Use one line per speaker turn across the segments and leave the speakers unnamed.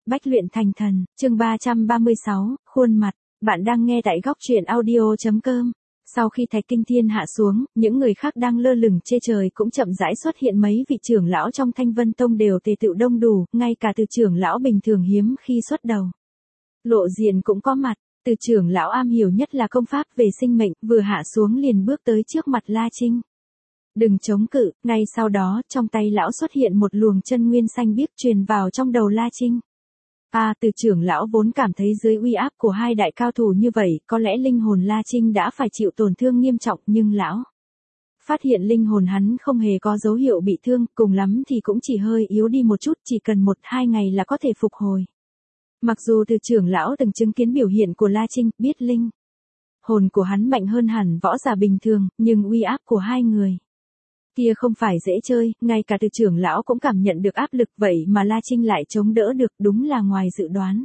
Bách luyện thành thần, chương 336, khuôn mặt, bạn đang nghe tại góc truyện audio.com. Sau khi Thạch Kinh Thiên hạ xuống, những người khác đang lơ lửng trên trời cũng chậm rãi xuất hiện, mấy vị trưởng lão trong Thanh Vân Tông đều tề tựu đông đủ, ngay cả từ trưởng lão bình thường hiếm khi xuất đầu. Lộ diện cũng có mặt, từ trưởng lão am hiểu nhất là công pháp về sinh mệnh, vừa hạ xuống liền bước tới trước mặt La Trinh. Đừng chống cự, ngay sau đó, trong tay lão xuất hiện một luồng chân nguyên xanh biếc truyền vào trong đầu La Trinh. Từ trưởng lão vốn cảm thấy dưới uy áp của hai đại cao thủ như vậy, có lẽ linh hồn La Trinh đã phải chịu tổn thương nghiêm trọng, nhưng lão phát hiện linh hồn hắn không hề có dấu hiệu bị thương, cùng lắm thì cũng chỉ hơi yếu đi một chút, chỉ cần 1-2 ngày là có thể phục hồi. Mặc dù từ trưởng lão từng chứng kiến biểu hiện của La Trinh, biết linh hồn của hắn mạnh hơn hẳn võ giả bình thường, nhưng uy áp của hai người kia không phải dễ chơi, ngay cả từ trưởng lão cũng cảm nhận được áp lực, vậy mà La Trinh lại chống đỡ được, đúng là ngoài dự đoán.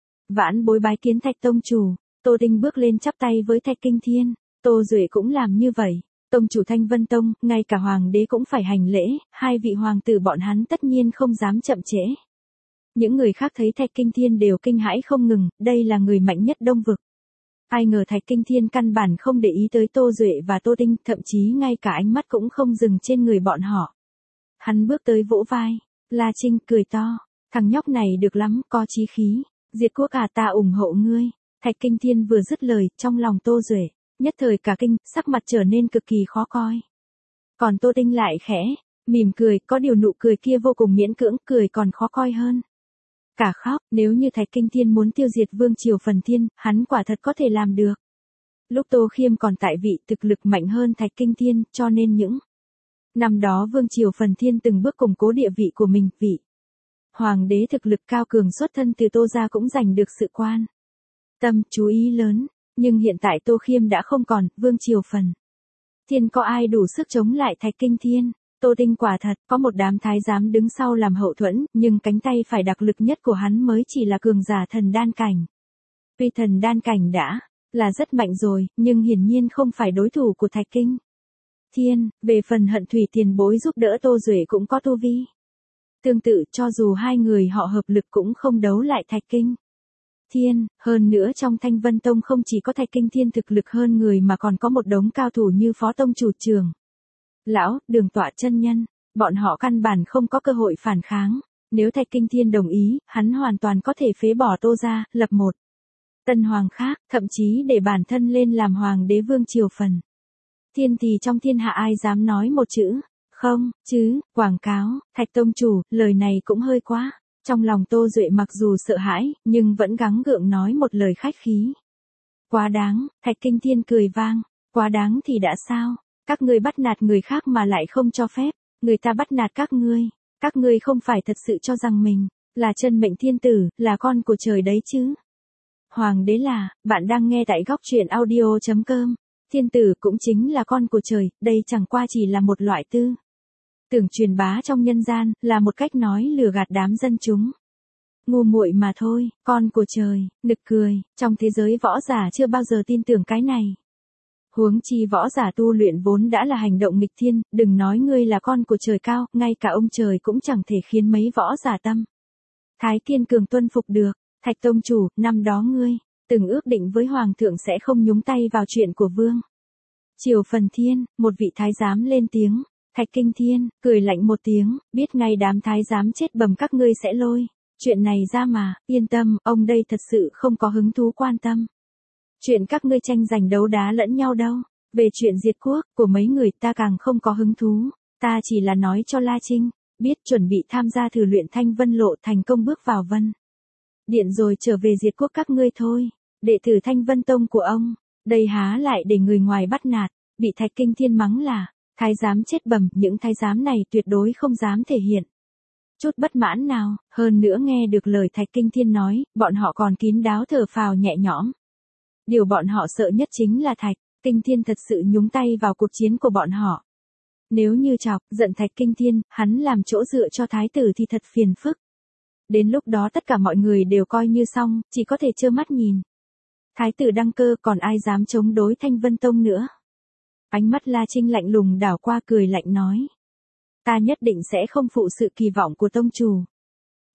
Vãn bối bái kiến Thạch tông chủ. Tô Tinh bước lên chắp tay với Thạch Kinh Thiên. Tô Duệ cũng làm như vậy. Tông chủ Thanh Vân Tông, ngay cả hoàng đế cũng phải hành lễ, hai vị hoàng tử bọn hắn tất nhiên không dám chậm trễ. Những người khác thấy Thạch Kinh Thiên đều kinh hãi không ngừng, đây là người mạnh nhất Đông vực. Ai ngờ Thạch Kinh Thiên căn bản không để ý tới Tô Duệ và Tô Tinh, thậm chí ngay cả ánh mắt cũng không dừng trên người bọn họ. Hắn bước tới vỗ vai, La Trinh cười to, thằng nhóc này được lắm, có chí khí, diệt quốc ta ủng hộ ngươi. Thạch Kinh Thiên vừa dứt lời, trong lòng Tô Duệ nhất thời cả kinh, sắc mặt trở nên cực kỳ khó coi. Còn Tô Tinh lại khẽ mỉm cười, có điều nụ cười kia vô cùng miễn cưỡng, cười còn khó coi hơn cả khóc. Nếu như Thạch Kinh Thiên muốn tiêu diệt Vương Triều Phần Thiên, hắn quả thật có thể làm được. Lúc Tô Khiêm còn tại vị, thực lực mạnh hơn Thạch Kinh Thiên, cho nên những năm đó Vương Triều Phần Thiên từng bước củng cố địa vị của mình, vị hoàng đế thực lực cao cường xuất thân từ Tô gia cũng giành được sự quan tâm, chú ý lớn. Nhưng hiện tại Tô Khiêm đã không còn, Vương Triều Phần Thiên có ai đủ sức chống lại Thạch Kinh Thiên? Tô Tinh quả thật có một đám thái giám đứng sau làm hậu thuẫn, nhưng cánh tay phải đặc lực nhất của hắn mới chỉ là cường giả thần đan cảnh. Tuy thần đan cảnh đã là rất mạnh rồi, nhưng hiển nhiên không phải đối thủ của Thạch Kinh Thiên. Về phần Hận Thủy tiền bối giúp đỡ Tô Duệ cũng có tu vi tương tự, cho dù hai người họ hợp lực cũng không đấu lại Thạch Kinh Thiên. Hơn nữa trong Thanh Vân Tông không chỉ có Thạch Kinh Thiên thực lực hơn người mà còn có một đống cao thủ như Phó Tông chủ Trường lão, Đường Tọa chân nhân, bọn họ căn bản không có cơ hội phản kháng. Nếu Thạch Kinh Thiên đồng ý, hắn hoàn toàn có thể phế bỏ Tô gia, lập một tân hoàng khác, thậm chí để bản thân lên làm hoàng đế Vương Triều Phần Thiên, thì trong thiên hạ ai dám nói một chữ không chứ? Quảng cáo, Thạch tông chủ, lời này cũng hơi quá. Trong lòng Tô Duệ mặc dù sợ hãi, nhưng vẫn gắng gượng nói một lời khách khí. Quá đáng. Thạch Kinh Thiên cười vang, quá đáng thì đã sao? Các ngươi bắt nạt người khác mà lại không cho phép, người ta bắt nạt các ngươi không phải thật sự cho rằng mình là chân mệnh thiên tử, là con của trời đấy chứ? Hoàng đế là, bạn đang nghe tại góc truyện audio.com. Thiên tử cũng chính là con của trời, đây chẳng qua chỉ là một loại tư tưởng truyền bá trong nhân gian, là một cách nói lừa gạt đám dân chúng ngu muội mà thôi. Con của trời, nực cười, trong thế giới võ giả chưa bao giờ tin tưởng cái này. Huống chi võ giả tu luyện vốn đã là hành động nghịch thiên, đừng nói ngươi là con của trời cao, ngay cả ông trời cũng chẳng thể khiến mấy võ giả tâm thái kiên cường tuân phục được. Thạch tông chủ, năm đó ngươi từng ước định với hoàng thượng sẽ không nhúng tay vào chuyện của Vương Triều Phần Thiên. Một vị thái giám lên tiếng. Thạch Kinh Thiên cười lạnh một tiếng, biết ngay đám thái giám chết bầm các ngươi sẽ lôi chuyện này ra mà. Yên tâm, ông đây thật sự không có hứng thú quan tâm chuyện các ngươi tranh giành đấu đá lẫn nhau đâu. Về chuyện diệt quốc của mấy người ta càng không có hứng thú. Ta chỉ là nói cho La Trinh biết chuẩn bị tham gia thử luyện Thanh Vân Lộ, thành công bước vào Vân Điện rồi trở về diệt quốc các ngươi thôi. Đệ tử Thanh Vân Tông của ông, đây há lại để người ngoài bắt nạt. Bị Thạch Kinh Thiên mắng là thái giám chết bầm, những thái giám này tuyệt đối không dám thể hiện chút bất mãn nào. Hơn nữa nghe được lời Thạch Kinh Thiên nói, bọn họ còn kín đáo thở phào nhẹ nhõm. Điều bọn họ sợ nhất chính là Thạch Kinh Thiên thật sự nhúng tay vào cuộc chiến của bọn họ. Nếu như chọc giận Thạch Kinh Thiên, hắn làm chỗ dựa cho thái tử thì thật phiền phức. Đến lúc đó tất cả mọi người đều coi như xong, chỉ có thể trơ mắt nhìn thái tử đăng cơ, còn ai dám chống đối Thanh Vân Tông nữa. Ánh mắt La Trinh lạnh lùng đảo qua, cười lạnh nói. Ta nhất định sẽ không phụ sự kỳ vọng của tông chủ.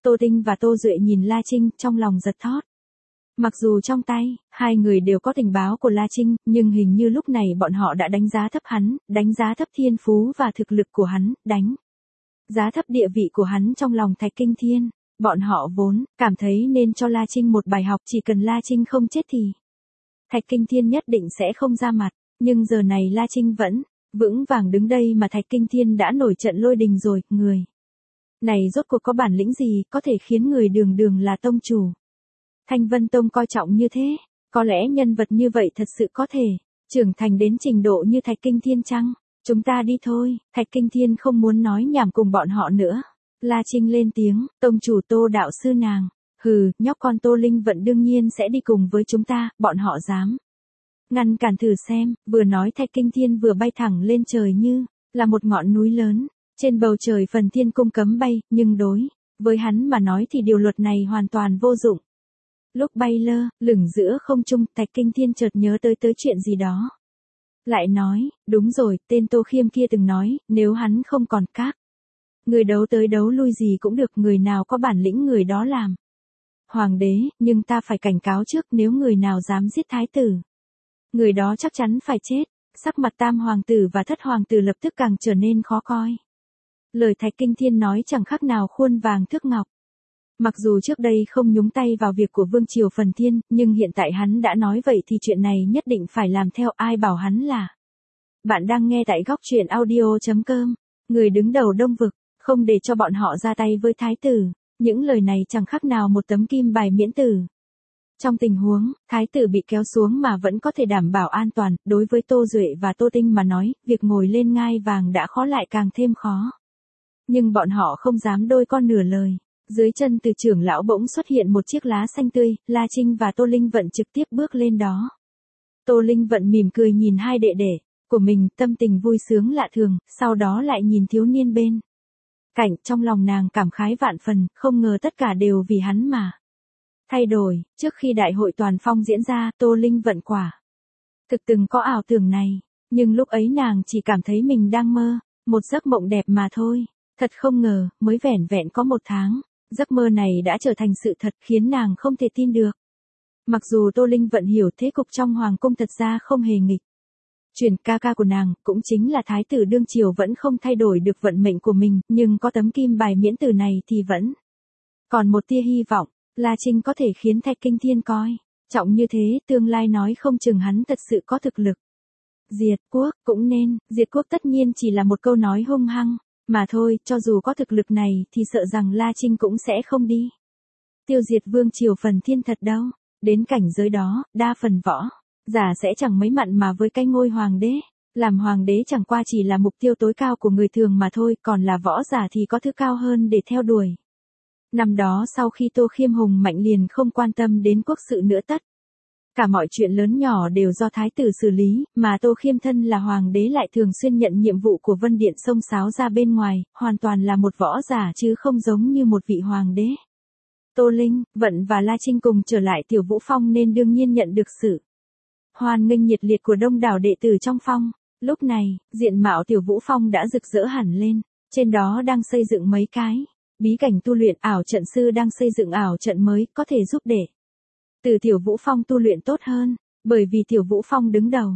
Tô Tinh và Tô Duệ nhìn La Trinh, trong lòng giật thót. Mặc dù trong tay, hai người đều có tình báo của La Trinh, nhưng hình như lúc này bọn họ đã đánh giá thấp hắn, đánh giá thấp thiên phú và thực lực của hắn, đánh giá thấp địa vị của hắn trong lòng Thạch Kinh Thiên. Bọn họ vốn cảm thấy nên cho La Trinh một bài học, chỉ cần La Trinh không chết thì Thạch Kinh Thiên nhất định sẽ không ra mặt, nhưng giờ này La Trinh vẫn vững vàng đứng đây mà Thạch Kinh Thiên đã nổi trận lôi đình rồi, người này rốt cuộc có bản lĩnh gì, có thể khiến người đường đường là tông chủ Thanh Vân Tông coi trọng như thế, có lẽ nhân vật như vậy thật sự có thể trưởng thành đến trình độ như Thạch Kinh Thiên chăng? Chúng ta đi thôi, Thạch Kinh Thiên không muốn nói nhảm cùng bọn họ nữa. La Trinh lên tiếng, tông chủ Tô đạo sư nàng, hừ, nhóc con Tô Linh Vận đương nhiên sẽ đi cùng với chúng ta, bọn họ dám ngăn cản thử xem. Vừa nói Thạch Kinh Thiên vừa bay thẳng lên trời như là một ngọn núi lớn, trên bầu trời phần thiên cung cấm bay, nhưng đối với hắn mà nói thì điều luật này hoàn toàn vô dụng. Lúc bay lơ lửng giữa không trung, Thạch Kinh Thiên chợt nhớ tới chuyện gì đó. Lại nói, đúng rồi, tên Tô Khiêm kia từng nói, nếu hắn không còn các người đấu tới đấu lui gì cũng được, người nào có bản lĩnh người đó làm hoàng đế, nhưng ta phải cảnh cáo trước, nếu người nào dám giết thái tử, người đó chắc chắn phải chết. Sắc mặt tam hoàng tử và thất hoàng tử lập tức càng trở nên khó coi. Lời Thạch Kinh Thiên nói chẳng khác nào khuôn vàng thước ngọc. Mặc dù trước đây không nhúng tay vào việc của Vương Triều Phần Thiên, nhưng hiện tại hắn đã nói vậy thì chuyện này nhất định phải làm theo, ai bảo hắn là. Bạn đang nghe tại góc truyện audio.com. Người đứng đầu Đông Vực, không để cho bọn họ ra tay với thái tử. Những lời này chẳng khác nào một tấm kim bài miễn tử. Trong tình huống, thái tử bị kéo xuống mà vẫn có thể đảm bảo an toàn, đối với Tô Duệ và Tô Tinh mà nói, việc ngồi lên ngai vàng đã khó lại càng thêm khó. Nhưng bọn họ không dám đôi con nửa lời. Dưới chân từ trưởng lão bỗng xuất hiện một chiếc lá xanh tươi, La Trinh và Tô Linh Vận trực tiếp bước lên đó. Tô Linh Vận mỉm cười nhìn hai đệ đệ của mình, tâm tình vui sướng lạ thường, sau đó lại nhìn thiếu niên bên cạnh, trong lòng nàng cảm khái vạn phần, không ngờ tất cả đều vì hắn mà thay đổi. Trước khi đại hội toàn phong diễn ra, Tô Linh Vận quả thực từng có ảo tưởng này, nhưng lúc ấy nàng chỉ cảm thấy mình đang mơ một giấc mộng đẹp mà thôi. Thật không ngờ, mới vẻn vẹn có một tháng, giấc mơ này đã trở thành sự thật, khiến nàng không thể tin được. Mặc dù Tô Linh Vận hiểu thế cục trong hoàng cung thật ra không hề nghịch chuyển, ca ca của nàng, cũng chính là thái tử đương triều, vẫn không thay đổi được vận mệnh của mình, nhưng có tấm kim bài miễn tử này thì vẫn còn một tia hy vọng. La Trinh có thể khiến Thạch Kinh Thiên coi trọng như thế, tương lai nói không chừng hắn thật sự có thực lực diệt quốc, cũng nên, diệt quốc tất nhiên chỉ là một câu nói hung hăng mà thôi, cho dù có thực lực này thì sợ rằng La Trinh cũng sẽ không đi tiêu diệt Vương Triều Phần Thiên thật đâu. Đến cảnh giới đó, đa phần võ giả sẽ chẳng mấy mặn mà với cái ngôi hoàng đế. Làm hoàng đế chẳng qua chỉ là mục tiêu tối cao của người thường mà thôi, còn là võ giả thì có thứ cao hơn để theo đuổi. Năm đó sau khi Tô Khiêm hùng mạnh liền không quan tâm đến quốc sự nữa, tất cả mọi chuyện lớn nhỏ đều do thái tử xử lý, mà Tô Khiêm thân là hoàng đế lại thường xuyên nhận nhiệm vụ của Vân Điện xông xáo ra bên ngoài, hoàn toàn là một võ giả chứ không giống như một vị hoàng đế. Tô Linh Vận và La Trinh cùng trở lại Tiểu Vũ Phong nên đương nhiên nhận được sự hoan nghênh nhiệt liệt của đông đảo đệ tử trong phong. Lúc này, diện mạo Tiểu Vũ Phong đã rực rỡ hẳn lên, trên đó đang xây dựng mấy cái bí cảnh tu luyện, ảo trận sư đang xây dựng ảo trận mới, có thể giúp đệ từ Tiểu Vũ Phong tu luyện tốt hơn, bởi vì Tiểu Vũ Phong đứng đầu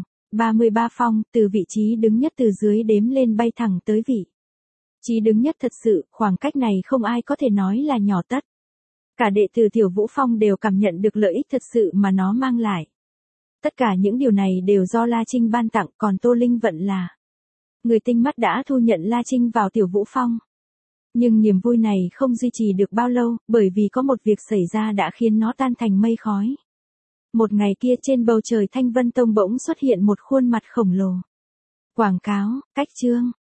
33 phong, từ vị trí đứng nhất từ dưới đếm lên bay thẳng tới vị trí đứng nhất, thật sự, khoảng cách này không ai có thể nói là nhỏ, tất cả đệ tử Tiểu Vũ Phong đều cảm nhận được lợi ích thật sự mà nó mang lại. Tất cả những điều này đều do La Trinh ban tặng, còn Tô Linh Vận là người tinh mắt đã thu nhận La Trinh vào Tiểu Vũ Phong. Nhưng niềm vui này không duy trì được bao lâu, bởi vì có một việc xảy ra đã khiến nó tan thành mây khói. Một ngày kia trên bầu trời Thanh Vân Tông bỗng xuất hiện một khuôn mặt khổng lồ. Quảng cáo, cách chương.